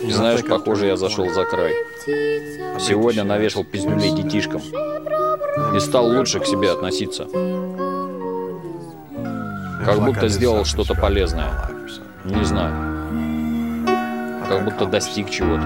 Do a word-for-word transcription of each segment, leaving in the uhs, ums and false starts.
Знаешь, похоже, я зашел за край. Сегодня навешал пиздюлей детишкам и стал лучше к себе относиться. Как будто сделал что-то полезное. Не знаю. Как будто достиг чего-то.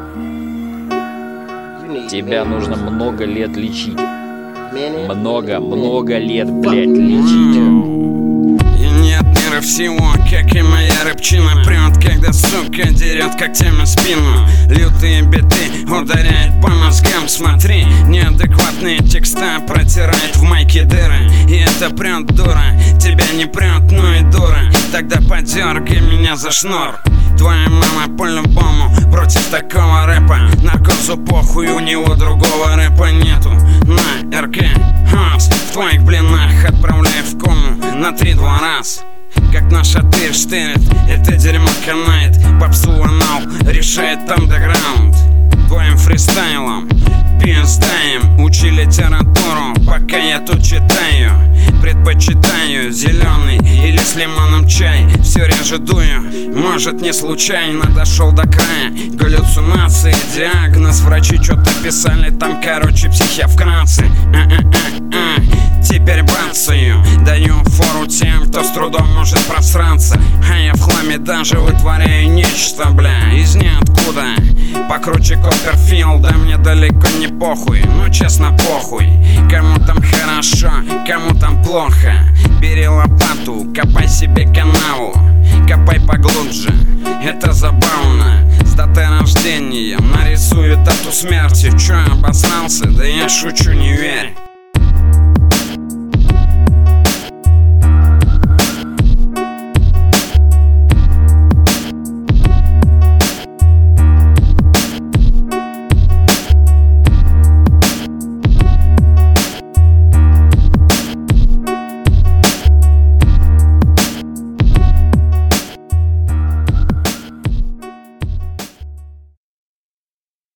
Тебя нужно много лет лечить. Много, много лет, блять, лечить. И нет мира всего, как и моя рыбчина прет, когда сука дерет когтями спину. Лютые биты ударяют по мозгам. Смотри, неадекватные текста протирает в майке дыры. И это прет, дура, тебя не прет, ну и дура. Тогда подергай меня за шнур. Твоя мама по-любому против такого рэпа. Наркозу похуй, у него другого рэпа нету. На эр ка House в твоих блинах отправляй в кому на три-два раз. Как наша тырь штырит, это дерьмо канает. Попсу анал решает андеграунд. Твоим фристайлом пиздаем. Учи литературу, пока я тут читаю. Предпочитаю зеленый или с лимоном чай. Все реже дую, может не случайно дошел до края. Галлюцинации, диагноз, врачи что-то писали там, короче, психия вкратце. А-а-а-а. Теперь бацаю, даю фору тем, кто с трудом может просраться. А я в хламе даже вытворяю нечто, бля, из ниоткуда. Покруче Копперфилда, мне далеко не похуй. Ну честно похуй, кому там хорошо, кому там плохо. Бери лопату, копай себе канаву. Копай поглубже, это забавно. С датой рождения нарисую дату смерти. Чё, обосрался? Да я шучу, не верь.